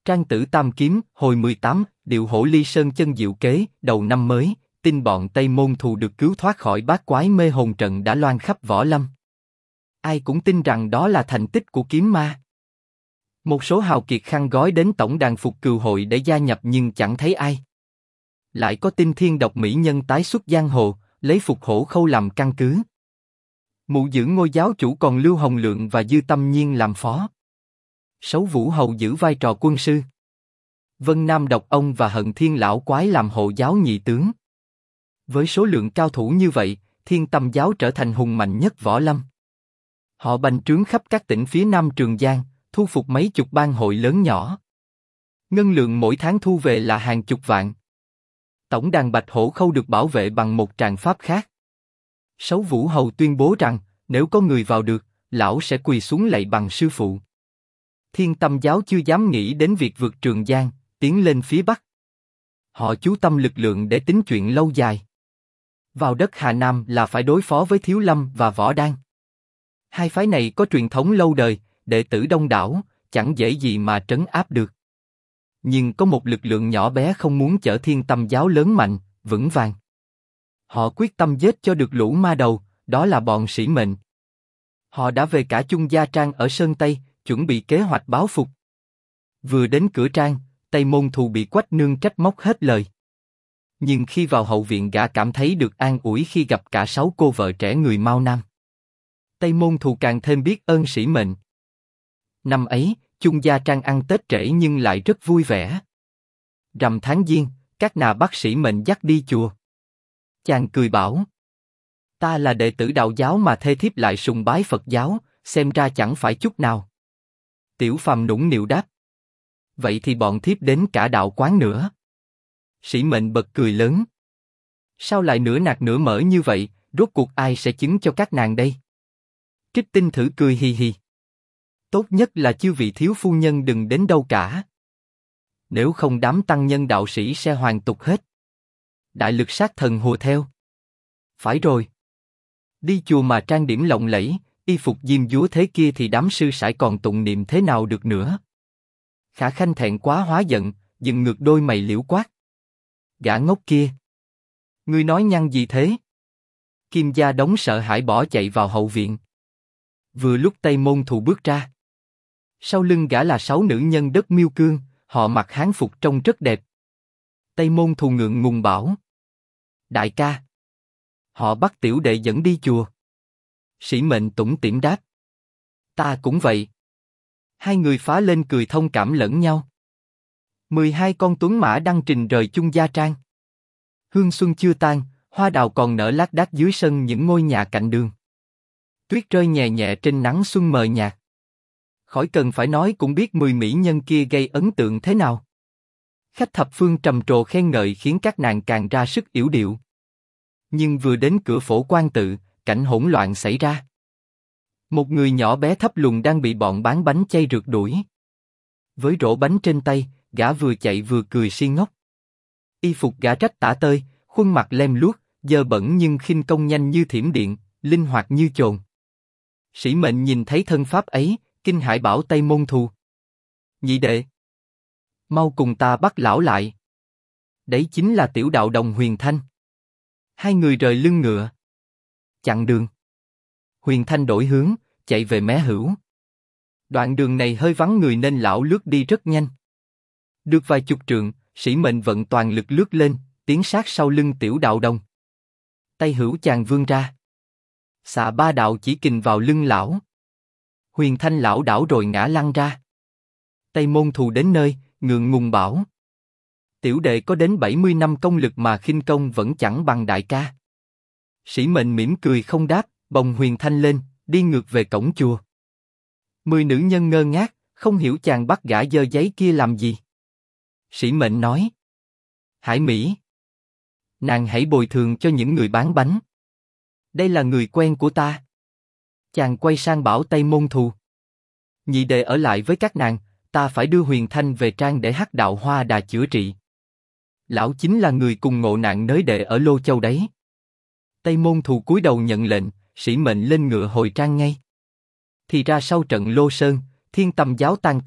Trang Tử Tam Kiếm, hồi 18, Điệu Hổ Ly Sơn chân diệu kế, đầu năm mới, tin bọn Tây Môn Thù được cứu thoát khỏi bát quái mê hồn trận đã loan khắp võ lâm. Ai cũng tin rằng đó là thành tích của kiếm ma. Một số hào kiệt khăn gói đến tổng đàn Phục Cừu hội để gia nhập nhưng chẳng thấy ai. Lại có tin thiên độc mỹ nhân tái xuất giang hồ, lấy Phục Hổ Khâu làm căn cứ. Mụ giữ ngôi giáo chủ còn Lưu Hồng Lượng và Dư Tâm Nhiên làm phó. Sấu Vũ Hầu giữ vai trò quân sư. Vân Nam Độc Ông và Hận Thiên Lão Quái làm hộ giáo nhị tướng. Với số lượng cao thủ như vậy, Thiên Tâm giáo trở thành hùng mạnh nhất võ lâm. Họ bành trướng khắp các tỉnh phía Nam Trường Giang, thu phục mấy chục bang hội lớn nhỏ. Ngân lượng mỗi tháng thu về là hàng chục vạn. Tổng đàn Bạch Hổ Khâu được bảo vệ bằng một tràng pháp khác. Sấu Vũ Hầu tuyên bố rằng, nếu có người vào được, lão sẽ quỳ xuống lạy bằng sư phụ. Thiên Tâm giáo chưa dám nghĩ đến việc vượt Trường Giang, tiến lên phía Bắc. Họ chú tâm lực lượng để tính chuyện lâu dài. Vào đất Hà Nam là phải đối phó với Thiếu Lâm và Võ Đan. Hai phái này có truyền thống lâu đời, đệ tử đông đảo, chẳng dễ gì mà trấn áp được. Nhưng có một lực lượng nhỏ bé không muốn chở Thiên Tâm giáo lớn mạnh, vững vàng. Họ quyết tâm giết cho được lũ ma đầu, đó là bọn Sĩ Mệnh. Họ đã về cả Chung Gia Trang ở Sơn Tây, chuẩn bị kế hoạch báo phục. Vừa đến cửa trang, Tây Môn Thù bị Quách Nương trách móc hết lời. Nhưng khi vào hậu viện gã cảm thấy được an ủi khi gặp cả 6 cô vợ trẻ người Mao Nam. Tây Môn Thù càng thêm biết ơn Sĩ Mệnh. Năm ấy, Chung Gia Trang ăn Tết trễ nhưng lại rất vui vẻ. Rằm tháng Giêng, các nà bắt Sĩ Mệnh dắt đi chùa. Chàng cười bảo: ta là đệ tử đạo giáo mà thê thiếp lại sùng bái Phật giáo, xem ra chẳng phải chút nào. Tiểu Phàm nũng nịu đáp: vậy thì bọn thiếp đến cả đạo quán nữa. Sĩ Mệnh bật cười lớn: sao lại nửa nạc nửa mỡ như vậy, rốt cuộc ai sẽ chứng cho các nàng đây? Trích Tinh Thử cười hì hì: tốt nhất là chư vị thiếu phu nhân đừng đến đâu cả. Nếu không đám tăng nhân đạo sĩ sẽ hoàn tục hết. Đại lực sát thần hùa theo. Phải rồi. Đi chùa mà trang điểm lộng lẫy, y phục diêm dúa thế kia thì đám sư sãi còn tụng niệm thế nào được nữa? Khả Khanh thẹn quá hóa giận, dựng ngược đôi mày liễu quát: gã ngốc kia! Ngươi nói nhăng gì thế? Kim Gia Đống sợ hãi bỏ chạy vào hậu viện. Vừa lúc Tây Môn Thù bước ra. Sau lưng gã là 6 nữ nhân đất Miêu Cương, họ mặc hán phục trông rất đẹp. Tây Môn Thù ngượng ngùng bảo: đại ca. Họ bắt tiểu đệ dẫn đi chùa. Sĩ Mệnh tủm tỉm đáp: ta cũng vậy. Hai người phá lên cười thông cảm lẫn nhau. 12 con tuấn mã đăng trình rời Chung Gia Trang. Hương xuân chưa tan, hoa đào còn nở lác đác dưới sân những ngôi nhà cạnh đường. Tuyết rơi nhẹ nhẹ trên nắng xuân mờ nhạt. Khỏi cần phải nói cũng biết 10 mỹ nhân kia gây ấn tượng thế nào. Khách thập phương trầm trồ khen ngợi khiến các nàng càng ra sức yểu điệu. Nhưng vừa đến cửa Phổ Quan Tự, cảnh hỗn loạn xảy ra. Một người nhỏ bé thấp lùn đang bị bọn bán bánh chay rượt đuổi. Với rổ bánh trên tay, gã vừa chạy vừa cười si ngốc. Y phục gã rách tả tơi, khuôn mặt lem luốc, dơ bẩn nhưng khinh công nhanh như thiểm điện, linh hoạt như chồn. Sĩ Mệnh nhìn thấy thân pháp ấy, kinh hãi bảo Tây Môn Thù: nhị đệ, mau cùng ta bắt lão lại. Đấy chính là tiểu đạo đồng Huyền Thanh. Hai người rời lưng ngựa. Chặn đường. Huyền Thanh đổi hướng, chạy về mé hữu. Đoạn đường này hơi vắng người nên lão lướt đi rất nhanh. Được vài chục trượng, Sĩ Mệnh vận toàn lực lướt lên, tiến sát sau lưng tiểu đạo đồng. Tay hữu chàng vươn ra, xạ 3 đạo chỉ kình vào lưng lão. Huyền Thanh lão đảo rồi ngã lăn ra. Tây Môn Thù đến nơi, ngượng ngùng bảo: tiểu đệ có đến 70 năm công lực mà khinh công vẫn chẳng bằng đại ca. Sĩ Mệnh mỉm cười không đáp, bồng Huyền Thanh lên, đi ngược về cổng chùa. 10 nữ nhân ngơ ngác, không hiểu chàng bắt gã dơ giấy kia làm gì. Sĩ Mệnh nói: Hải Mỹ, nàng hãy bồi thường cho những người bán bánh. Đây là người quen của ta. Chàng quay sang bảo Tây Môn Thù: nhị đệ ở lại với các nàng, ta phải đưa Huyền Thanh về trang để Hắc Đạo Hoa Đà chữa trị. Lão chính là người cùng ngộ nạn nới đệ ở Lô Châu đấy. Tây Môn Thù cúi đầu nhận lệnh, Sĩ Mệnh lên ngựa hồi trang ngay. Thì ra sau trận Lô Sơn, Thiên Tâm giáo tan tác,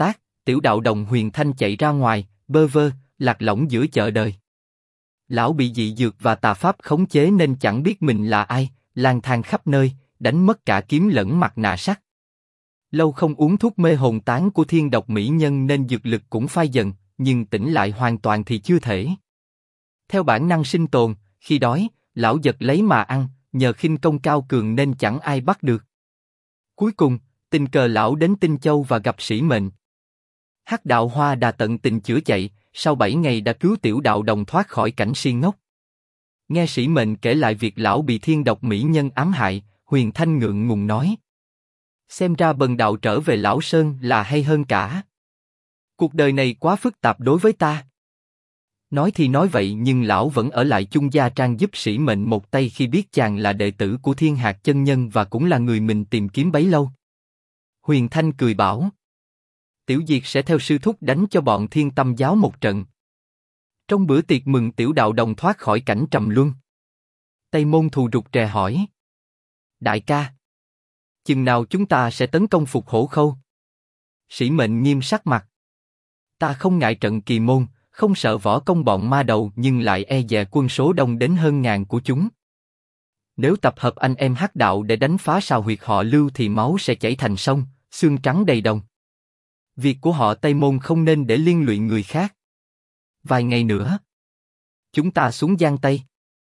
Tiểu đạo đồng Huyền Thanh chạy ra ngoài, bơ vơ, lạc lõng giữa chợ đời. Lão bị dị dược và tà pháp khống chế nên chẳng biết mình là ai, lang thang khắp nơi, đánh mất cả kiếm lẫn mặt nạ sắt. Lâu không uống thuốc mê hồn tán của thiên độc mỹ nhân nên dược lực cũng phai dần, nhưng tỉnh lại hoàn toàn thì chưa thể. Theo bản năng sinh tồn, khi đói, lão giật lấy mà ăn, nhờ khinh công cao cường nên chẳng ai bắt được. Cuối cùng, tình cờ lão đến Tinh Châu và gặp Sĩ Mệnh. Hắc Đạo Hoa Đà tận tình chữa chạy, sau 7 ngày đã cứu tiểu đạo đồng thoát khỏi cảnh si ngốc. Nghe Sĩ Mệnh kể lại việc lão bị thiên độc mỹ nhân ám hại, Huyền Thanh ngượng ngùng nói: xem ra bần đạo trở về Lão Sơn là hay hơn cả. Cuộc đời này quá phức tạp đối với ta. Nói thì nói vậy nhưng lão vẫn ở lại Chung Gia Trang giúp Sĩ Mệnh một tay khi biết chàng là đệ tử của Thiên Hạc chân nhân và cũng là người mình tìm kiếm bấy lâu. Huyền Thanh cười bảo: Tiểu Diệt sẽ theo sư thúc đánh cho bọn Thiên Tâm giáo một trận. Trong bữa tiệc mừng tiểu đạo đồng thoát khỏi cảnh trầm luân, Tây Môn Thù rụt rè hỏi: Đại ca, chừng nào chúng ta sẽ tấn công Phục Hổ Khâu? Sĩ Mệnh nghiêm sắc mặt: Ta không ngại trận kỳ môn, không sợ võ công bọn ma đầu nhưng lại e dè quân số đông đến hơn ngàn của chúng. Nếu tập hợp anh em Hắc Đạo để đánh phá sào huyệt họ Lưu thì máu sẽ chảy thành sông, xương trắng đầy đồng. Việc của họ Tây Môn không nên để liên lụy người khác. Vài ngày nữa, chúng ta xuống Giang Tây.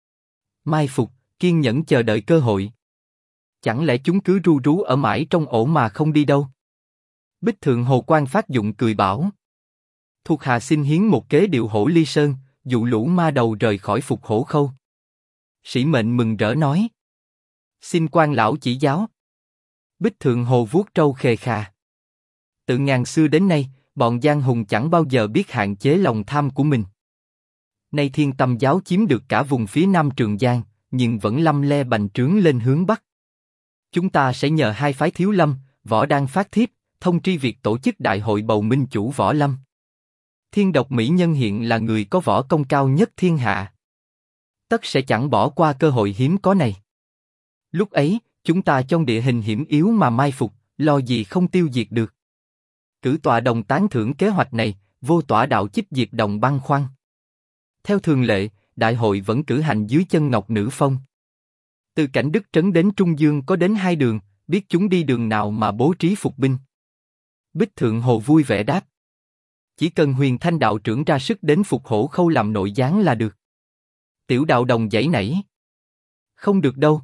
Mai phục, kiên nhẫn chờ đợi cơ hội. Chẳng lẽ chúng cứ ru rú ở mãi trong ổ mà không đi đâu? Bích Thượng Hồ Quan phát dụng cười bảo: Thuộc hạ xin hiến một kế điệu Hổ Ly Sơn, dụ lũ ma đầu rời khỏi Phục Hổ Khâu. Sĩ Mệnh mừng rỡ nói: Xin quan lão chỉ giáo. Bích Thượng Hồ vuốt trâu khề khà: Từ ngàn xưa đến nay, bọn giang hùng chẳng bao giờ biết hạn chế lòng tham của mình. Nay Thiên Tâm giáo chiếm được cả vùng phía Nam Trường Giang, nhưng vẫn lăm le bành trướng lên hướng Bắc. Chúng ta sẽ nhờ hai phái Thiếu Lâm, Võ Đan phát thiếp, thông tri việc tổ chức đại hội bầu minh chủ Võ Lâm. Thiên độc mỹ nhân hiện là người có võ công cao nhất thiên hạ. Tất sẽ chẳng bỏ qua cơ hội hiếm có này. Lúc ấy, chúng ta trong địa hình hiểm yếu mà mai phục, lo gì không tiêu diệt được. Cử tọa đồng tán thưởng kế hoạch này, vô tỏa đạo chích diệt đồng băng khoăn. Theo thường lệ, đại hội vẫn cử hành dưới chân Ngọc Nữ Phong. Từ Cảnh Đức Trấn đến Trung Dương có đến 2 đường, biết chúng đi đường nào mà bố trí phục binh. Bích Thượng Hồ vui vẻ đáp: Chỉ cần Huyền Thanh đạo trưởng ra sức đến Phục Hổ Khâu làm nội gián là được. Tiểu đạo đồng giãy nảy: Không được đâu.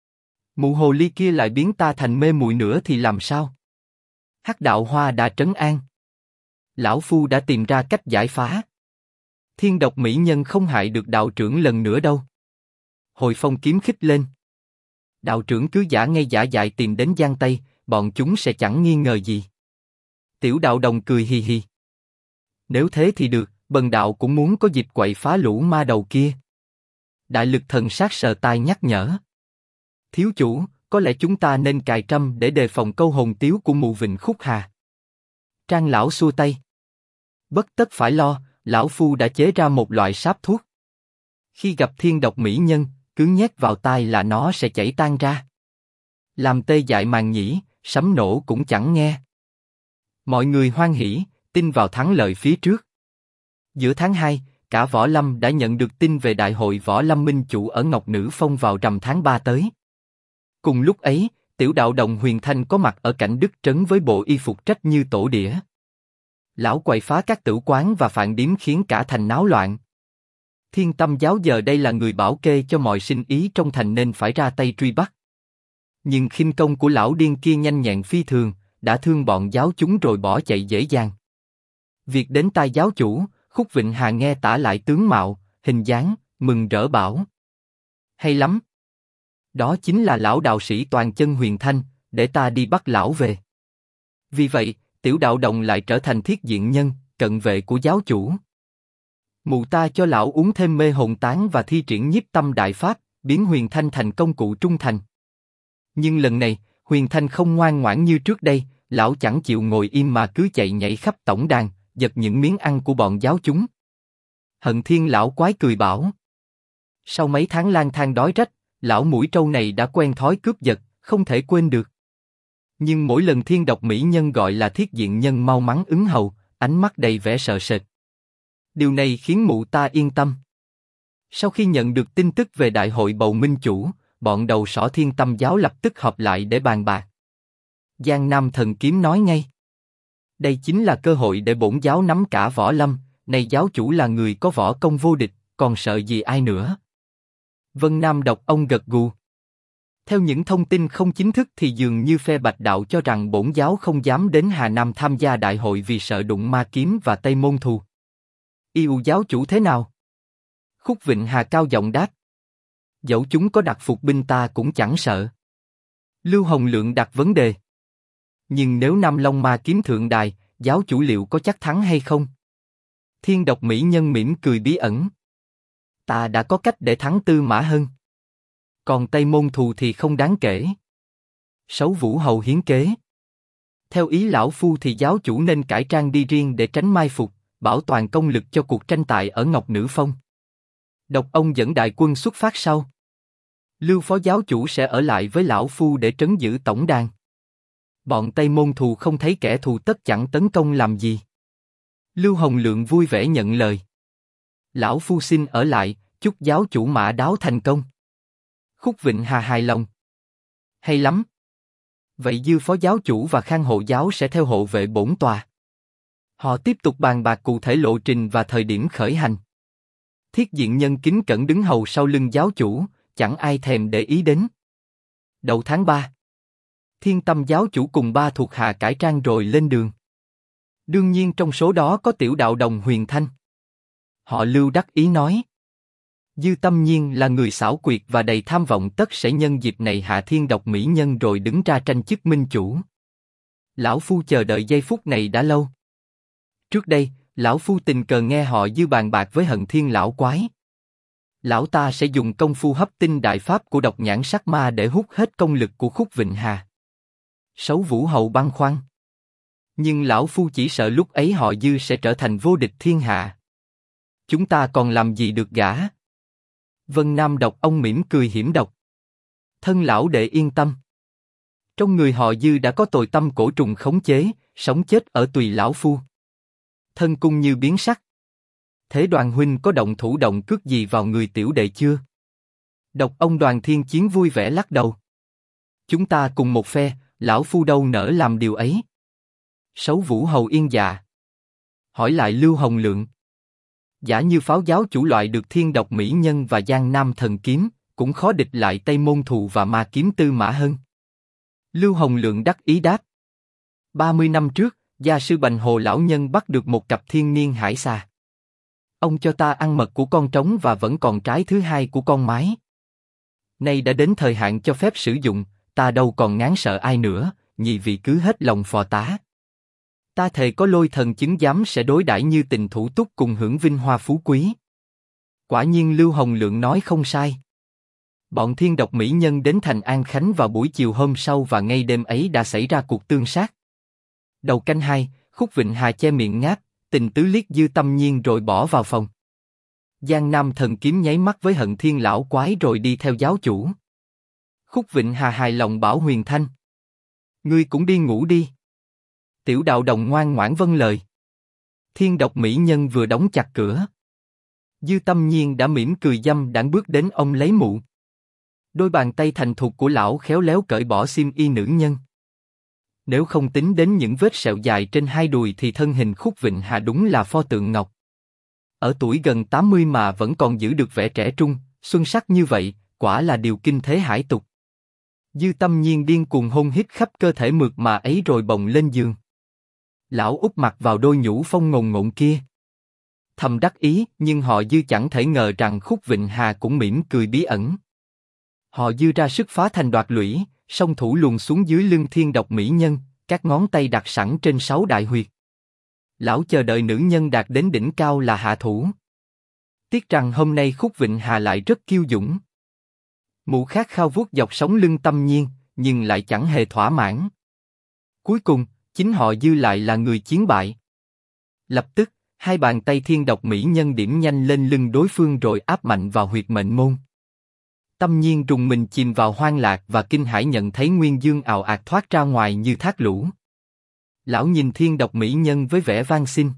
Mụ hồ ly kia lại biến ta thành mê muội nữa thì làm sao? Hắc Đạo Hoa đã trấn an: Lão phu đã tìm ra cách giải phá. Thiên độc mỹ nhân không hại được đạo trưởng lần nữa đâu. Hồi Phong kiếm khích lên: Đạo trưởng cứ giả ngây giả dại tìm đến Giang Tây, bọn chúng sẽ chẳng nghi ngờ gì. Tiểu đạo đồng cười hì hì: Nếu thế thì được, bần đạo cũng muốn có dịp quậy phá lũ ma đầu kia. Đại Lực Thần Sát sờ tai nhắc nhở: Thiếu chủ, có lẽ chúng ta nên cài trâm để đề phòng câu hồn tiếu của mụ Vịnh Khúc Hà. Trang lão xua tay: Bất tất phải lo, lão phu đã chế ra một loại sáp thuốc. Khi gặp thiên độc mỹ nhân, cứ nhét vào tai là nó sẽ chảy tan ra. Làm tê dại màng nhĩ, sấm nổ cũng chẳng nghe. Mọi người hoan hỉ, tin vào thắng lợi phía trước. Giữa tháng 2, cả Võ Lâm đã nhận được tin về đại hội Võ Lâm Minh Chủ ở Ngọc Nữ Phong vào rằm tháng 3 tới. Cùng lúc ấy, tiểu đạo đồng Huyền Thanh có mặt ở Cảnh Đức Trấn với bộ y phục trách như tổ đĩa. Lão quậy phá các tử quán và phạn điếm khiến cả thành náo loạn. Thiên Tâm giáo giờ đây là người bảo kê cho mọi sinh ý trong thành nên phải ra tay truy bắt. Nhưng khinh công của lão điên kia nhanh nhẹn phi thường, đã thương bọn giáo chúng rồi bỏ chạy dễ dàng. Việc đến tai giáo chủ, Khúc Vịnh Hà nghe tả lại tướng mạo, hình dáng, mừng rỡ bảo: Hay lắm! Đó chính là lão đạo sĩ toàn chân Huyền Thanh, để ta đi bắt lão về. Vì vậy, tiểu đạo đồng lại trở thành thiết diện nhân, cận vệ của giáo chủ. Mụ ta cho lão uống thêm mê hồn tán và thi triển nhiếp tâm đại pháp, biến Huyền Thanh thành công cụ trung thành. Nhưng lần này, Huyền Thanh không ngoan ngoãn như trước đây, lão chẳng chịu ngồi im mà cứ chạy nhảy khắp tổng đàn, giật những miếng ăn của bọn giáo chúng. Hận Thiên lão quái cười bảo: Sau mấy tháng lang thang đói rách, lão mũi trâu này đã quen thói cướp giật, không thể quên được. Nhưng mỗi lần thiên độc mỹ nhân gọi là thiết diện nhân mau mắn ứng hầu, ánh mắt đầy vẻ sợ sệt. Điều này khiến mụ ta yên tâm. Sau khi nhận được tin tức về đại hội bầu minh chủ, bọn đầu sỏ Thiên Tâm giáo lập tức họp lại để bàn bạc. Giang Nam Thần Kiếm nói ngay. Đây chính là cơ hội để bổn giáo nắm cả võ lâm, này giáo chủ là người có võ công vô địch, còn sợ gì ai nữa. Vân Nam Độc ông gật gù. Theo những thông tin không chính thức thì dường như phe Bạch Đạo cho rằng bổn giáo không dám đến Hà Nam tham gia đại hội vì sợ đụng ma kiếm và Tây Môn Thù. Yêu giáo chủ thế nào? Khúc Vịnh Hà cao giọng đáp. Dẫu chúng có đặt phục binh ta cũng chẳng sợ. Lưu Hồng Lượng đặt vấn đề. Nhưng nếu Nam Long ma kiếm thượng đài, giáo chủ liệu có chắc thắng hay không? Thiên độc mỹ nhân mỉm cười bí ẩn. Ta đã có cách để thắng Tư Mã Hân. Còn Tây Môn Thù thì không đáng kể. Sấu Vũ Hầu hiến kế. Theo ý lão phu thì giáo chủ nên cải trang đi riêng để tránh mai phục, bảo toàn công lực cho cuộc tranh tài ở Ngọc Nữ Phong. Độc ông dẫn đại quân xuất phát sau. Lưu phó giáo chủ sẽ ở lại với lão phu để trấn giữ tổng đàn. Bọn Tây Môn Thù không thấy kẻ thù tất chẳng tấn công làm gì. Lưu Hồng Lượng vui vẻ nhận lời. Lão phu xin ở lại, chúc giáo chủ mã đáo thành công. Khúc Vịnh Hà hài lòng. Hay lắm. Vậy Dư phó giáo chủ và Khang hộ giáo sẽ theo hộ vệ bổn tòa. Họ tiếp tục bàn bạc cụ thể lộ trình và thời điểm khởi hành. Thiết diện nhân kính cẩn đứng hầu sau lưng giáo chủ, chẳng ai thèm để ý đến. Đầu tháng 3, Thiên Tâm giáo chủ cùng 3 thuộc hạ cải trang rồi lên đường. Đương nhiên trong số đó có tiểu đạo đồng Huyền Thanh. Họ Lưu đắc ý nói. Dư Tâm Nhiên là người xảo quyệt và đầy tham vọng, tất sẽ nhân dịp này hạ thiên độc mỹ nhân rồi đứng ra tranh chức minh chủ. Lão phu chờ đợi giây phút này đã lâu. Trước đây, lão phu tình cờ nghe họ Dư bàn bạc với Hận Thiên lão quái. Lão ta sẽ dùng công phu hấp tinh đại pháp của độc nhãn sắc ma để hút hết công lực của Khúc Vịnh Hà. Sấu Vũ Hầu băn khoăn. Nhưng lão phu chỉ sợ lúc ấy họ Dư sẽ trở thành vô địch thiên hạ. Chúng ta còn làm gì được gã? Vân Nam Độc ông mỉm cười hiểm độc. Thân lão đệ yên tâm. Trong người họ Dư đã có tồi tâm cổ trùng khống chế, sống chết ở tùy lão phu. Thân cung như biến sắc. Thế Đoàn huynh có động thủ động cước gì vào người tiểu đệ chưa? Độc ông Đoàn Thiên Chiến vui vẻ lắc đầu. Chúng ta cùng một phe, lão phu đâu nỡ làm điều ấy. Sấu Vũ Hầu yên dạ. Hỏi lại Lưu Hồng Lượng. Giả như pháo giáo chủ loại được thiên độc mỹ nhân và Giang Nam thần kiếm, cũng khó địch lại Tây Môn Thù và ma kiếm Tư Mã Hân. Lưu Hồng Lượng đắc ý đáp. 30 năm trước, gia sư Bành Hồ lão nhân bắt được một cặp thiên niên hải xà. Ông cho ta ăn mật của con trống và vẫn còn trái thứ hai của con mái. Nay đã đến thời hạn cho phép sử dụng, ta đâu còn ngán sợ ai nữa, nhị vị cứ hết lòng phò tá. Ta thề có Lôi thần chứng giám sẽ đối đãi như tình thủ túc cùng hưởng vinh hoa phú quý. Quả nhiên Lưu Hồng Lượng nói không sai. Bọn thiên độc mỹ nhân đến thành An Khánh vào buổi chiều hôm sau và ngay đêm ấy đã xảy ra cuộc tương sát. Đầu canh 2, Khúc Vịnh Hà che miệng ngáp, tình tứ liếc Dư Tâm Nhiên rồi bỏ vào phòng. Giang Nam thần kiếm nháy mắt với Hận Thiên lão quái rồi đi theo giáo chủ. Khúc Vịnh Hà hài lòng bảo Huyền Thanh. Ngươi cũng đi ngủ đi. Tiểu đạo đồng ngoan ngoãn vâng lời. Thiên độc mỹ nhân vừa đóng chặt cửa. Dư Tâm Nhiên đã mỉm cười dâm đãng bước đến ông lấy mũ. Đôi bàn tay thành thục của lão khéo léo cởi bỏ xiêm y nữ nhân. Nếu không tính đến những vết sẹo dài trên hai đùi thì thân hình Khúc Vịnh Hà đúng là pho tượng ngọc. Ở tuổi gần 80 mà vẫn còn giữ được vẻ trẻ trung, xuân sắc như vậy, quả là điều kinh thế hải tục. Dư Tâm Nhiên điên cuồng hôn hít khắp cơ thể mượt mà ấy rồi bồng lên giường. Lão úp mặt vào đôi nhũ phong ngồn ngộn kia. Thầm đắc ý, nhưng họ Dư chẳng thể ngờ rằng Khúc Vịnh Hà cũng mỉm cười bí ẩn. Họ Dư ra sức phá thành đoạt lũy, song thủ luồn xuống dưới lưng thiên độc mỹ nhân, các ngón tay đặt sẵn trên 6 đại huyệt. Lão chờ đợi nữ nhân đạt đến đỉnh cao là hạ thủ. Tiếc rằng hôm nay Khúc Vịnh Hà lại rất kiêu dũng. Mụ khát khao vuốt dọc sống lưng Tâm Nhiên, nhưng lại chẳng hề thỏa mãn. Cuối cùng, chính họ Dư lại là người chiến bại. Lập tức, hai bàn tay thiên độc mỹ nhân điểm nhanh lên lưng đối phương rồi áp mạnh vào huyệt mệnh môn. Tâm Nhiên rùng mình chìm vào hoang lạc và kinh hãi nhận thấy Nguyên Dương ào ạt thoát ra ngoài như thác lũ. Lão nhìn Thiên Độc mỹ nhân với vẻ van xin.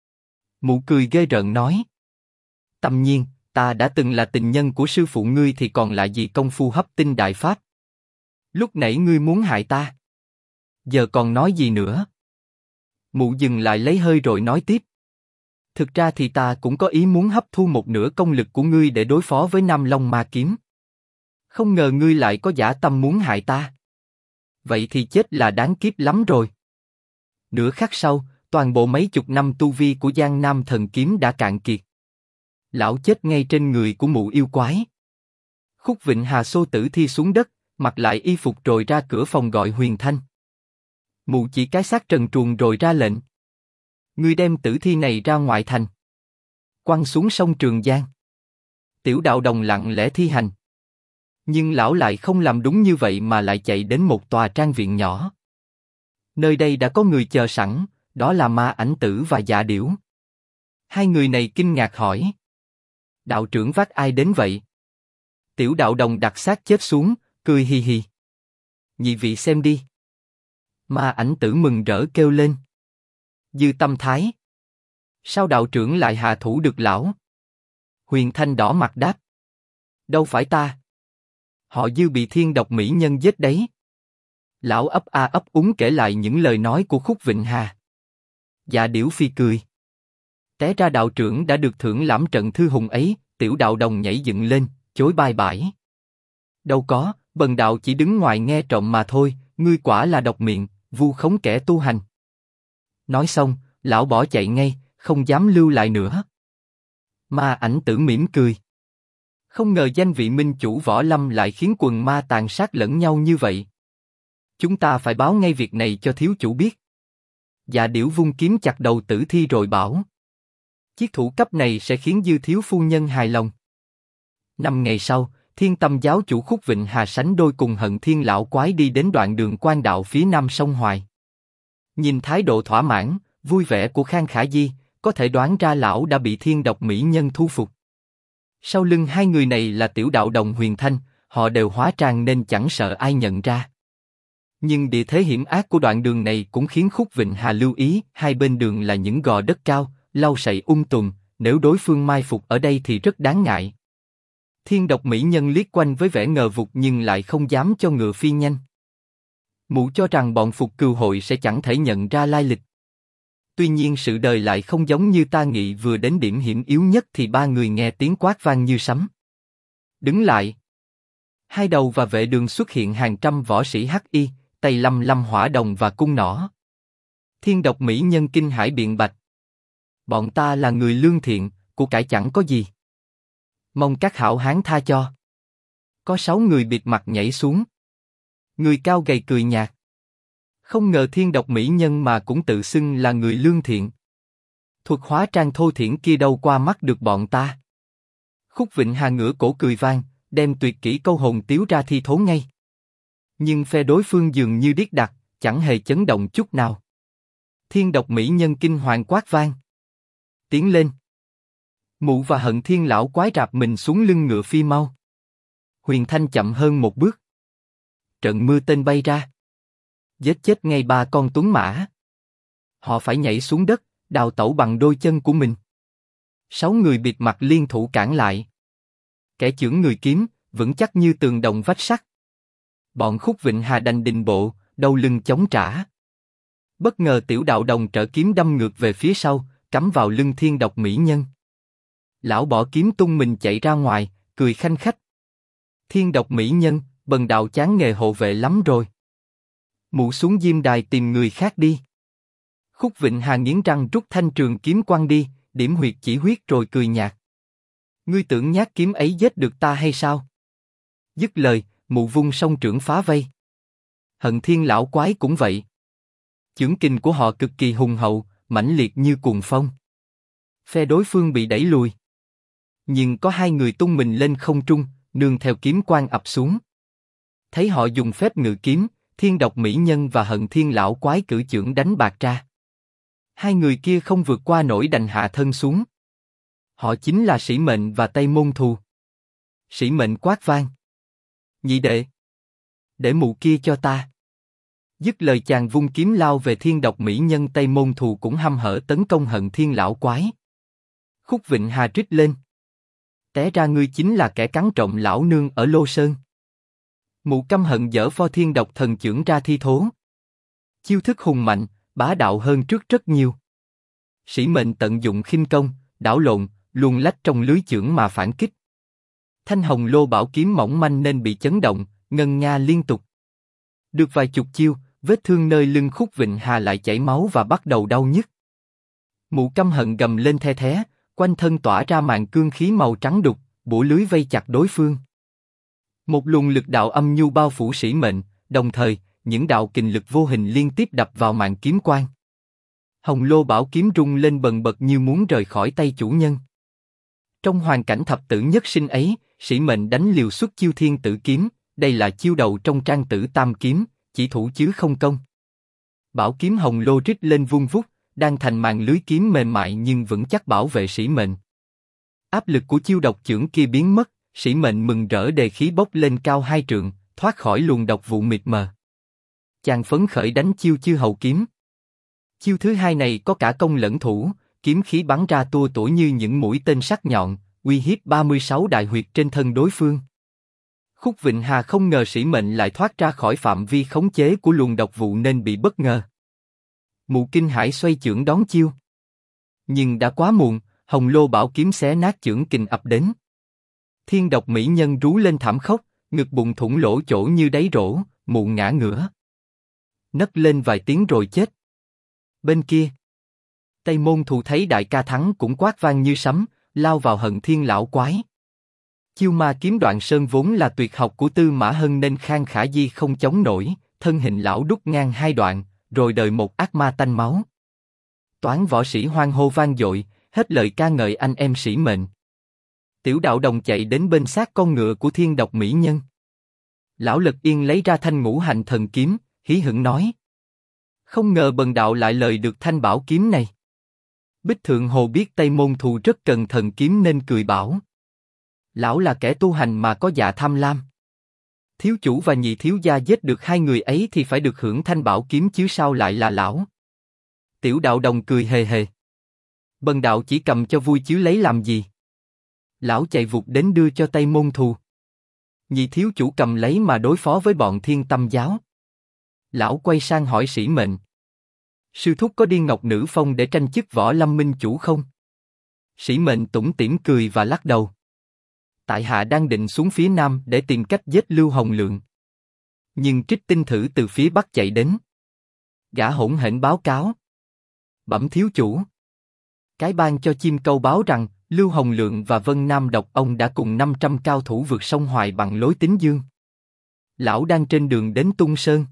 Mụ cười ghê rợn nói: Tâm Nhiên, ta đã từng là tình nhân của sư phụ ngươi thì còn lại gì công phu hấp tinh đại pháp? Lúc nãy ngươi muốn hại ta, giờ còn nói gì nữa? Mụ dừng lại lấy hơi rồi nói tiếp: Thực ra thì ta cũng có ý muốn hấp thu một nửa công lực của ngươi để đối phó với Nam Long Ma Kiếm. Không ngờ ngươi lại có dã tâm muốn hại ta. Vậy thì chết là đáng kiếp lắm rồi. Nửa khắc sau, toàn bộ mấy chục năm tu vi của Giang Nam Thần Kiếm đã cạn kiệt. Lão chết ngay trên người của mụ yêu quái. Khúc Vịnh Hà xô tử thi xuống đất, mặc lại y phục rồi ra cửa phòng gọi Huyền Thanh. Mụ chỉ cái xác trần truồng rồi ra lệnh: Ngươi đem tử thi này ra ngoại thành, quăng xuống sông Trường Giang. Tiểu Đạo Đồng lặng lẽ thi hành. Nhưng lão lại không làm đúng như vậy mà lại chạy đến một tòa trang viện nhỏ. Nơi đây đã có người chờ sẵn, đó là Ma Ảnh Tử và Dạ Điểu. Hai người này kinh ngạc hỏi: Đạo trưởng vác ai đến vậy? Tiểu Đạo Đồng đặt xác chết xuống, cười hì hì: Nhị vị xem đi. Ma Ảnh Tử mừng rỡ kêu lên: Dư Tâm Thái, sao đạo trưởng lại hạ thủ được lão? Huyền Thanh đỏ mặt đáp: Đâu phải ta. Họ Dư bị Thiên Độc mỹ nhân giết đấy. Lão ấp a ấp úng kể lại những lời nói của Khúc Vịnh Hà. Dạ Điểu phi cười: Té ra đạo trưởng đã được thưởng lãm trận thư hùng ấy. Tiểu Đạo Đồng nhảy dựng lên, chối bai bãi: Đâu có, bần đạo chỉ đứng ngoài nghe trộm mà thôi. Ngươi quả là độc miệng, vu khống kẻ tu hành. Nói xong, lão bỏ chạy ngay, không dám lưu lại nữa. Ma Ảnh Tử mỉm cười: Không ngờ danh vị minh chủ võ lâm lại khiến quần ma tàn sát lẫn nhau như vậy. Chúng ta phải báo ngay việc này cho thiếu chủ biết. Dạ Điểu vung kiếm chặt đầu tử thi rồi bảo: Chiếc thủ cấp này sẽ khiến Dư thiếu phu nhân hài lòng. 5 ngày sau, Thiên Tâm giáo chủ Khúc Vịnh Hà sánh đôi cùng Hận Thiên lão quái đi đến đoạn đường quan đạo phía nam sông Hoài. Nhìn thái độ thỏa mãn, vui vẻ của Khang Khả Di, có thể đoán ra lão đã bị Thiên Độc mỹ nhân thu phục. Sau lưng hai người này là Tiểu Đạo Đồng Huyền Thanh, họ đều hóa trang nên chẳng sợ ai nhận ra. Nhưng địa thế hiểm ác của đoạn đường này cũng khiến Khúc Vịnh Hà lưu ý, hai bên đường là những gò đất cao, lau sậy tùm, nếu đối phương mai phục ở đây thì rất đáng ngại. Thiên Độc mỹ nhân liếc quanh với vẻ ngờ vực nhưng lại không dám cho ngựa phi nhanh. Mụ cho rằng bọn Phục Cừu hội sẽ chẳng thể nhận ra lai lịch. Tuy nhiên sự đời lại không giống như ta nghĩ, vừa đến điểm hiểm yếu nhất thì ba người nghe tiếng quát vang như sấm. Đứng lại! Hai đầu và vệ đường xuất hiện hàng trăm võ sĩ hắc y, tay lăm lăm hỏa đồng và cung nỏ. Thiên Độc mỹ nhân kinh hãi biện bạch: Bọn ta là người lương thiện, của cải chẳng có gì. Mong các hảo hán tha cho. Có 6 người bịt mặt nhảy xuống. Người cao gầy cười nhạt: Không ngờ Thiên Độc mỹ nhân mà cũng tự xưng là người lương thiện. Thuật hóa trang thô thiển kia đâu qua mắt được bọn ta. Khúc Vịnh Hà ngửa cổ cười vang, đem tuyệt kỹ câu hồn tiếu ra thi thố ngay. Nhưng phe đối phương dường như điếc đặc, chẳng hề chấn động chút nào. Thiên Độc mỹ nhân kinh hoàng quát vang: Tiến lên! Mụ và Hận Thiên lão quái rạp mình xuống lưng ngựa phi mau. Huyền Thanh chậm hơn một bước. Trận mưa tên bay ra. Giết chết ngay 3 con tuấn mã. Họ phải nhảy xuống đất, đào tẩu bằng đôi chân của mình. 6 người bịt mặt liên thủ cản lại. Kẻ chưởng người kiếm, vững chắc như tường đồng vách sắt. Bọn Khúc Vịnh Hà đành đình bộ, đầu lưng chống trả. Bất ngờ Tiểu Đạo Đồng trở kiếm đâm ngược về phía sau, cắm vào lưng Thiên Độc mỹ nhân. Lão bỏ kiếm tung mình chạy ra ngoài, cười khanh khách: Thiên Độc mỹ nhân, bần đạo chán nghề hộ vệ lắm rồi. Mụ xuống diêm đài tìm người khác đi. Khúc Vịnh Hà nghiến răng rút thanh trường kiếm quăng đi, điểm huyệt chỉ huyết rồi cười nhạt: Ngươi tưởng nhát kiếm ấy giết được ta hay sao? Dứt lời, mụ vung song trưởng phá vây. Hận Thiên lão quái cũng vậy. Chưởng kình của họ cực kỳ hùng hậu, mãnh liệt như cuồng phong. Phe đối phương bị đẩy lùi. Nhưng có 2 người tung mình lên không trung, nương theo kiếm quang ập xuống. Thấy họ dùng phép ngự kiếm, Thiên Độc mỹ nhân và Hận Thiên lão quái cử chưởng đánh bạc ra. 2 người kia không vượt qua nổi đành hạ thân xuống. Họ chính là Sĩ Mệnh và Tây Môn Thù. Sĩ Mệnh quát vang: Nhị đệ, để mụ kia cho ta. Dứt lời chàng vung kiếm lao về Thiên Độc mỹ nhân Tây Môn Thù cũng hăm hở tấn công Hận Thiên lão quái. Khúc Vịnh Hà rít lên. Té ra ngươi chính là kẻ cắn trộm lão nương ở Lô Sơn. Mụ căm hận giở pho Thiên Độc thần chưởng ra thi thố. Chiêu thức hùng mạnh, bá đạo hơn trước rất nhiều. Sĩ Mệnh tận dụng khinh công, đảo lộn, luồn lách trong lưới chưởng mà phản kích. Thanh hồng lô bảo kiếm mỏng manh nên bị chấn động, ngân nga liên tục. Được vài chục chiêu, vết thương nơi lưng Khúc Vịnh Hà lại chảy máu và bắt đầu đau nhức. Mụ căm hận gầm lên the thé, quanh thân tỏa ra màn cương khí màu trắng đục, bủa lưới vây chặt đối phương. Một luồng lực đạo âm nhu bao phủ Sĩ Mệnh, đồng thời những đạo kình lực vô hình liên tiếp đập vào màn kiếm quang. Hồng lô bảo kiếm rung lên bần bật như muốn rời khỏi tay chủ nhân. Trong hoàn cảnh thập tử nhất sinh ấy, Sĩ Mệnh đánh liều xuất chiêu thiên tử kiếm, đây là chiêu đầu trong trang tử tam kiếm, chỉ thủ chứ không công. Bảo kiếm hồng lô rít lên vung vút, đang thành màn lưới kiếm mềm mại nhưng vững chắc bảo vệ Sĩ Mệnh. Áp lực của chiêu độc chưởng kia biến mất, Sĩ Mệnh mừng rỡ đề khí bốc lên cao 2 trượng, thoát khỏi luồng độc vụ mịt mờ. Chàng phấn khởi đánh chiêu Chư Hầu kiếm. Chiêu thứ hai này có cả công lẫn thủ, kiếm khí bắn ra tua tủa như những mũi tên sắc nhọn, uy hiếp 36 đại huyệt trên thân đối phương. Khúc Vịnh Hà không ngờ Sĩ Mệnh lại thoát ra khỏi phạm vi khống chế của luồng độc vụ nên bị bất ngờ. Mụ kinh hãi xoay chưởng đón chiêu. Nhưng đã quá muộn, hồng lô bảo kiếm xé nát chưởng kình ập đến. Thiên Độc mỹ nhân rú lên thảm khốc, ngực bụng thủng lỗ chỗ như đáy rổ, mụ ngã ngửa. Nấc lên vài tiếng rồi chết. Bên kia, Tây Môn Thù thấy đại ca thắng cũng quát vang như sấm, lao vào Hận Thiên lão quái. Chiêu ma kiếm Đoạn Sơn vốn là tuyệt học của Tư Mã Hân nên Khang Khả Di không chống nổi, thân hình lão đúc ngang hai đoạn, rồi đời một ác ma tanh máu. Toán võ sĩ hoan hô vang dội, hết lời ca ngợi anh em Sĩ Mệnh. Tiểu Đạo Đồng chạy đến bên xác con ngựa của Thiên Độc mỹ nhân. Lão Lật Yên lấy ra thanh Ngũ Hành thần kiếm, hí hửng nói: không ngờ bần đạo lại lời được thanh bảo kiếm này. Bích Thượng Hồ biết Tây Môn Thù rất cần thần kiếm nên cười bảo: lão là kẻ tu hành mà có dạ tham lam. Thiếu chủ và nhị thiếu gia giết được hai người ấy thì phải được hưởng thanh bảo kiếm chứ sao lại là lão. Tiểu Đạo Đồng cười hề hề: bần đạo chỉ cầm cho vui chứ lấy làm gì. Lão chạy vụt đến đưa cho Tây Môn Thù. Nhị thiếu chủ cầm lấy mà đối phó với bọn Thiên Tâm giáo. Lão quay sang hỏi Sĩ Mệnh: sư thúc có đi Ngọc Nữ Phong để tranh chức Võ Lâm minh chủ không? Sĩ Mệnh tủm tỉm cười và lắc đầu: tại hạ đang định xuống phía nam để tìm cách giết Lưu Hồng Lượng. Nhưng Trích Tinh Thử từ phía bắc chạy đến. Gã hỗn hển báo cáo: bẩm thiếu chủ, cái bang cho chim câu báo rằng Lưu Hồng Lượng và Vân Nam Độc Ông đã cùng 500 cao thủ vượt sông Hoài bằng lối Tính Dương. Lão đang trên đường đến Tung Sơn.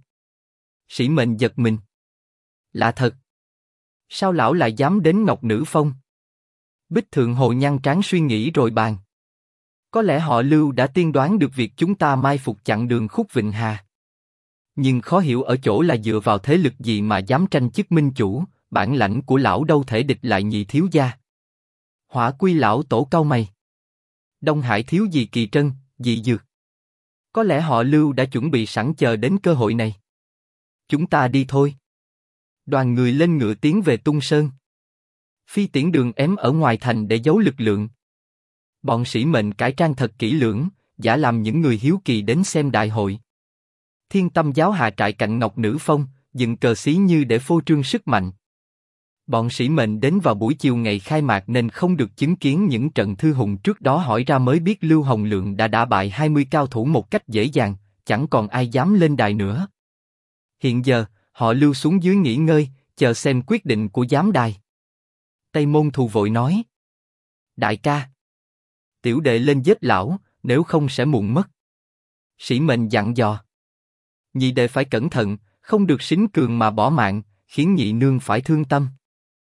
Sĩ Mệnh giật mình. Lạ thật. Sao lão lại dám đến Ngọc Nữ Phong? Bích Thượng Hồ nhăn trán suy nghĩ rồi bàn: có lẽ họ Lưu đã tiên đoán được việc chúng ta mai phục chặn đường Khúc Vịnh Hà. Nhưng khó hiểu ở chỗ là dựa vào thế lực gì mà dám tranh chức minh chủ, bản lãnh của lão đâu thể địch lại nhị thiếu gia. Hỏa Quy lão tổ cau mày. Đông Hải thiếu gì kỳ trân, dị dược. Có lẽ họ Lưu đã chuẩn bị sẵn chờ đến cơ hội này. Chúng ta đi thôi. Đoàn người lên ngựa tiến về Tung Sơn. Phi Tiễn Đường ém ở ngoài thành để giấu lực lượng. Bọn Sĩ Mệnh cải trang thật kỹ lưỡng, giả làm những người hiếu kỳ đến xem đại hội. Thiên Tâm giáo hạ trại cạnh Ngọc Nữ Phong, dựng cờ xí như để phô trương sức mạnh. Bọn Sĩ Mệnh đến vào buổi chiều ngày khai mạc nên không được chứng kiến những trận thư hùng trước đó, hỏi ra mới biết Lưu Hồng Lượng đã đả bại 20 cao thủ một cách dễ dàng, chẳng còn ai dám lên đài nữa. Hiện giờ, họ Lưu xuống dưới nghỉ ngơi, chờ xem quyết định của giám đài. Tây Môn Thù vội nói: đại ca, tiểu đệ lên giết lão, nếu không sẽ muộn mất. Sĩ Mệnh dặn dò: nhị đệ phải cẩn thận, không được sính cường mà bỏ mạng, khiến nhị nương phải thương tâm.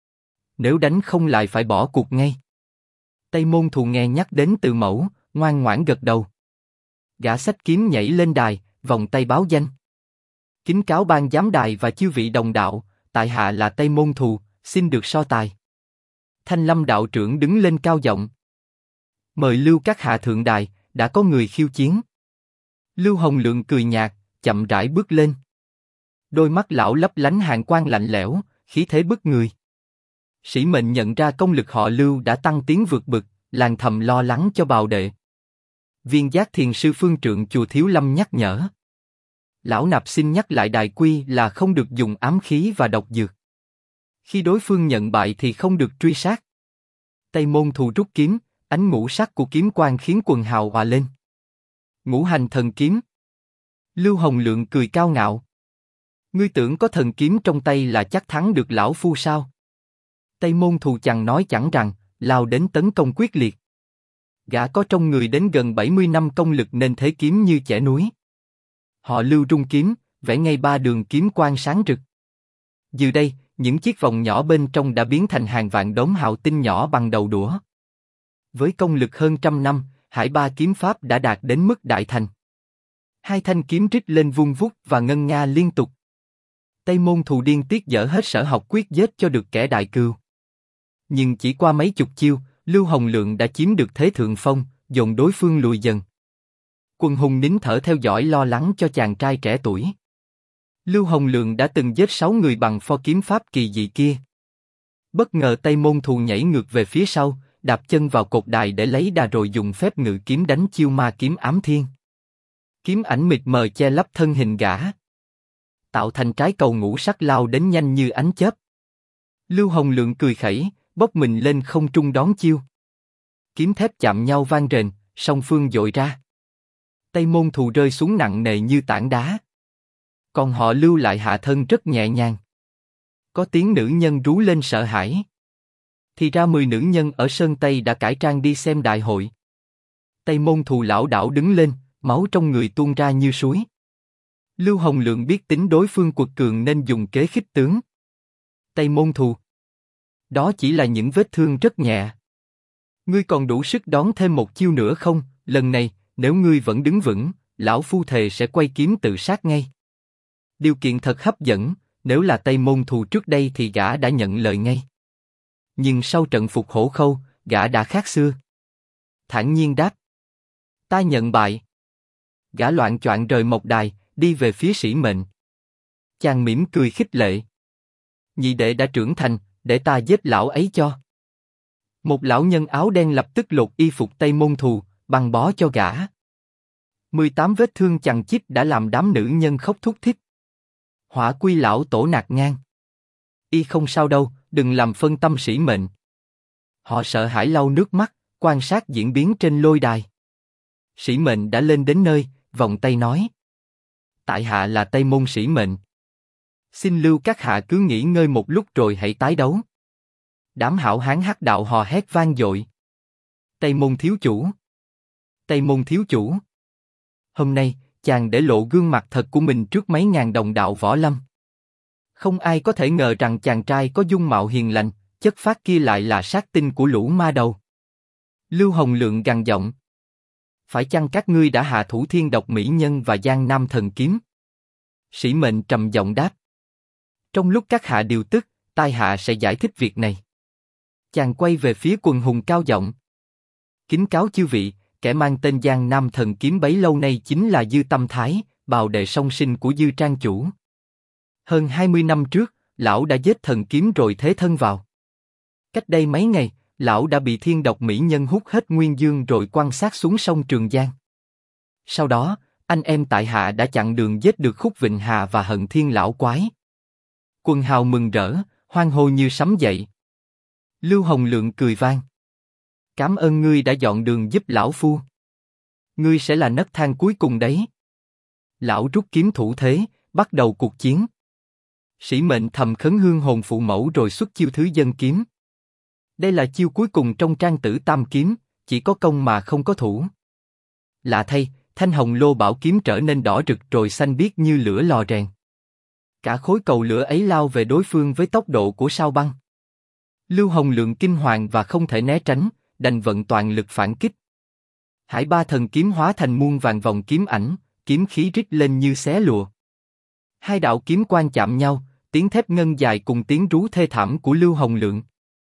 Nếu đánh không lại phải bỏ cuộc ngay. Tây Môn Thù nghe nhắc đến Từ Mẫu, ngoan ngoãn gật đầu. Gã xách kiếm nhảy lên đài, vòng tay báo danh: kính cáo ban giám đài và chư vị đồng đạo, tại hạ là Tây Môn Thù, xin được so tài. Thanh Lâm đạo trưởng đứng lên cao giọng: mời Lưu các hạ thượng đài, đã có người khiêu chiến. Lưu Hồng Lượng cười nhạt, chậm rãi bước lên. Đôi mắt lão lấp lánh hàn quang lạnh lẽo, khí thế bức người. Sĩ mệnh nhận ra công lực họ Lưu đã tăng tiến vượt bậc, làng thầm lo lắng cho bào đệ. Viên Giác Thiền sư phương trượng chùa Thiếu Lâm nhắc nhở. Lão nạp xin nhắc lại đại quy là không được dùng ám khí và độc dược. Khi đối phương nhận bại thì không được truy sát. Tây Môn Thù rút kiếm, ánh ngũ sắc của kiếm quang khiến quần hào hòa lên. Ngũ hành thần kiếm. Lưu Hồng Lượng cười cao ngạo. Ngươi tưởng có thần kiếm trong tay là chắc thắng được lão phu sao? Tây Môn Thù chẳng nói chẳng rằng, lao đến tấn công quyết liệt. Gã có trong người đến gần 70 năm công lực nên thế kiếm như chẻ núi. Họ Lưu rung kiếm, vẽ ngay ba đường kiếm quang sáng rực. Từ đây, những chiếc vòng nhỏ bên trong đã biến thành hàng vạn đốm hào tinh nhỏ bằng đầu đũa. Với công lực hơn trăm năm, Hải Ba kiếm pháp đã đạt đến mức đại thành. Hai thanh kiếm rít lên vung vút và ngân nga liên tục. Tây Môn Thù điên tiết dở hết sở học quyết giết cho được kẻ đại cừu. Nhưng chỉ qua mấy chục chiêu, Lưu Hồng Lượng đã chiếm được thế thượng phong, dồn đối phương lùi dần. Quần hùng nín thở theo dõi lo lắng cho chàng trai trẻ tuổi. Lưu Hồng Lượng đã từng giết 6 người bằng pho kiếm pháp kỳ dị kia. Bất ngờ Tây Môn Thù nhảy ngược về phía sau, đạp chân vào cột đài để lấy đà rồi dùng phép ngự kiếm đánh chiêu ma kiếm ám thiên. Kiếm ảnh mịt mờ che lấp thân hình gã, tạo thành trái cầu ngũ sắc lao đến nhanh như ánh chớp. Lưu Hồng Lượng cười khẩy, bốc mình lên không trung đón chiêu. Kiếm thép chạm nhau vang rền, song phương dội ra. Tây Môn Thù rơi xuống nặng nề như tảng đá. Còn họ Lưu lại hạ thân rất nhẹ nhàng. Có tiếng nữ nhân rú lên sợ hãi. Thì ra 10 nữ nhân ở Sơn Tây đã cải trang đi xem đại hội. Tây Môn Thù lảo đảo đứng lên, máu trong người tuôn ra như suối. Lưu Hồng Lượng biết tính đối phương quật cường nên dùng kế khích tướng. Tây Môn Thù, đó chỉ là những vết thương rất nhẹ. Ngươi còn đủ sức đón thêm một chiêu nữa không? Lần này, nếu ngươi vẫn đứng vững, lão phu thề sẽ quay kiếm tự sát ngay. Điều kiện thật hấp dẫn, nếu là Tây Môn Thù trước đây thì gã đã nhận lời ngay. Nhưng sau trận phục Hổ Khâu, gã đã khác xưa. Thản nhiên đáp: ta nhận bại. Gã loạng choạng rời mộc đài, đi về phía Sĩ Mệnh. Chàng mỉm cười khích lệ: nhị đệ đã trưởng thành, để ta giết lão ấy cho. Một lão nhân áo đen lập tức lột y phục Tây Môn Thù, băng bó cho gã. 18 vết thương chằng chịt đã làm đám nữ nhân khóc thút thít. Hỏa Quy lão tổ nạt ngang: y không sao đâu, đừng làm phân tâm Sĩ Mệnh. Họ sợ hãi lau nước mắt, quan sát diễn biến trên lôi đài. Sĩ Mệnh đã lên đến nơi, vòng tay nói: tại hạ là Tây Môn Sĩ Mệnh. Xin lưu các hạ cứ nghỉ ngơi một lúc rồi hãy tái đấu. Đám hảo hán hắc đạo hò hét vang dội: Tây Môn thiếu chủ! Tây Môn thiếu chủ! Hôm nay, chàng để lộ gương mặt thật của mình trước mấy ngàn đồng đạo võ lâm. Không ai có thể ngờ rằng chàng trai có dung mạo hiền lành, chất phác kia lại là sát tinh của lũ ma đầu. Lưu Hồng Lượng gằn giọng: phải chăng các ngươi đã hạ thủ Thiên Độc Mỹ Nhân và Giang Nam Thần Kiếm? Sĩ Mệnh trầm giọng đáp: trong lúc các hạ điều tức, tai hạ sẽ giải thích việc này. Chàng quay về phía quần hùng cao giọng: kính cáo chư vị, kẻ mang tên Giang Nam Thần Kiếm bấy lâu nay chính là Dư Tâm Thái, bào đệ song sinh của Dư Trang chủ. Hơn 20 năm trước, lão đã giết thần kiếm rồi thế thân vào. Cách đây mấy ngày, lão đã bị Thiên Độc Mỹ Nhân hút hết nguyên dương rồi quan sát xuống sông Trường Giang. Sau đó, anh em tại hạ đã chặn đường giết được Khúc Vịnh Hà và Hận Thiên lão quái. Quần hào mừng rỡ, hoan hô như sấm dậy. Lưu Hồng Lượng cười vang: cảm ơn ngươi đã dọn đường giúp lão phu. Ngươi sẽ là nấc thang cuối cùng đấy. Lão rút kiếm thủ thế, bắt đầu cuộc chiến. Sĩ Mệnh thầm khấn hương hồn phụ mẫu rồi xuất chiêu thứ dân kiếm. Đây là chiêu cuối cùng trong Trang Tử Tam Kiếm, chỉ có công mà không có thủ. Lạ thay, thanh hồng lô bảo kiếm trở nên đỏ rực rồi xanh biếc như lửa lò rèn. Cả khối cầu lửa ấy lao về đối phương với tốc độ của sao băng. Lưu Hồng Lượng kinh hoàng và không thể né tránh, đành vận toàn lực phản kích. Hải Ba Thần Kiếm hóa thành muôn vàng vòng kiếm ảnh, kiếm khí rít lên như xé lụa. Hai đạo kiếm quang chạm nhau, tiếng thép ngân dài cùng tiếng rú thê thảm của Lưu Hồng Lượng.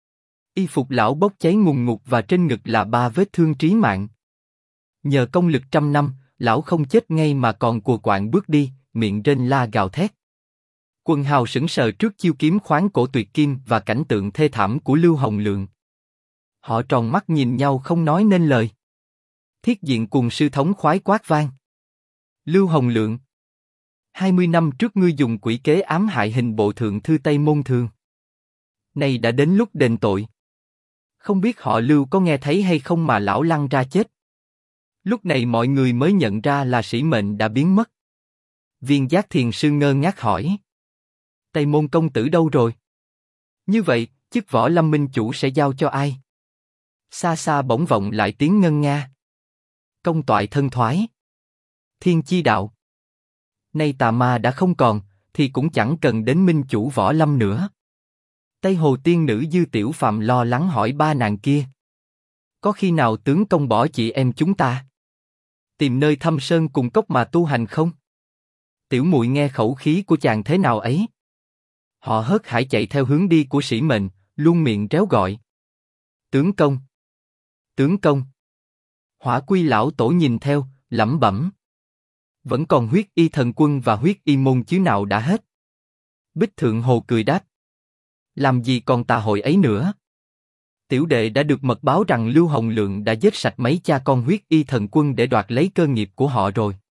Y phục lão bốc cháy ngùn ngụt và trên ngực là 3 vết thương trí mạng. Nhờ công lực trăm năm, lão không chết ngay mà còn cùa quạng bước đi, miệng rên la gào thét. Quần hào sững sờ trước chiêu kiếm khoáng cổ tuyệt kim và cảnh tượng thê thảm của Lưu Hồng Lượng. Họ tròn mắt nhìn nhau không nói nên lời. Thiết diện cùng sư thống khoái quát vang. Lưu Hồng Lượng, 20 năm trước ngươi dùng quỷ kế ám hại hình bộ thượng thư Tây Môn Thường. Nay đã đến lúc đền tội. Không biết họ Lưu có nghe thấy hay không mà lão lăn ra chết. Lúc này mọi người mới nhận ra là Sĩ Mệnh đã biến mất. Viên Giác Thiền sư ngơ ngác hỏi. Tây Môn công tử đâu rồi? Như vậy, chức Võ Lâm minh chủ sẽ giao cho ai? Xa xa bỗng vọng lại tiếng ngân nga. Công toại thân thoái. Thiên chi đạo. Nay tà ma đã không còn, thì cũng chẳng cần đến minh chủ Võ Lâm nữa. Tây Hồ tiên nữ Dư Tiểu Phàm lo lắng hỏi ba nàng kia. Có khi nào tướng công bỏ chị em chúng ta? Tìm nơi thâm sơn cùng cốc mà tu hành không? Tiểu muội nghe khẩu khí của chàng thế nào ấy? Họ hớt hải chạy theo hướng đi của Sĩ Mệnh, luôn miệng réo gọi. Tướng công! Tướng công! Hỏa Quy lão tổ nhìn theo, lẩm bẩm. Vẫn còn Huyết Y thần quân và Huyết Y môn chứ nào đã hết. Bích Thượng Hồ cười đáp. Làm gì còn tà hội ấy nữa? Tiểu đệ đã được mật báo rằng Lưu Hồng Lượng đã giết sạch mấy cha con Huyết Y thần quân để đoạt lấy cơ nghiệp của họ rồi.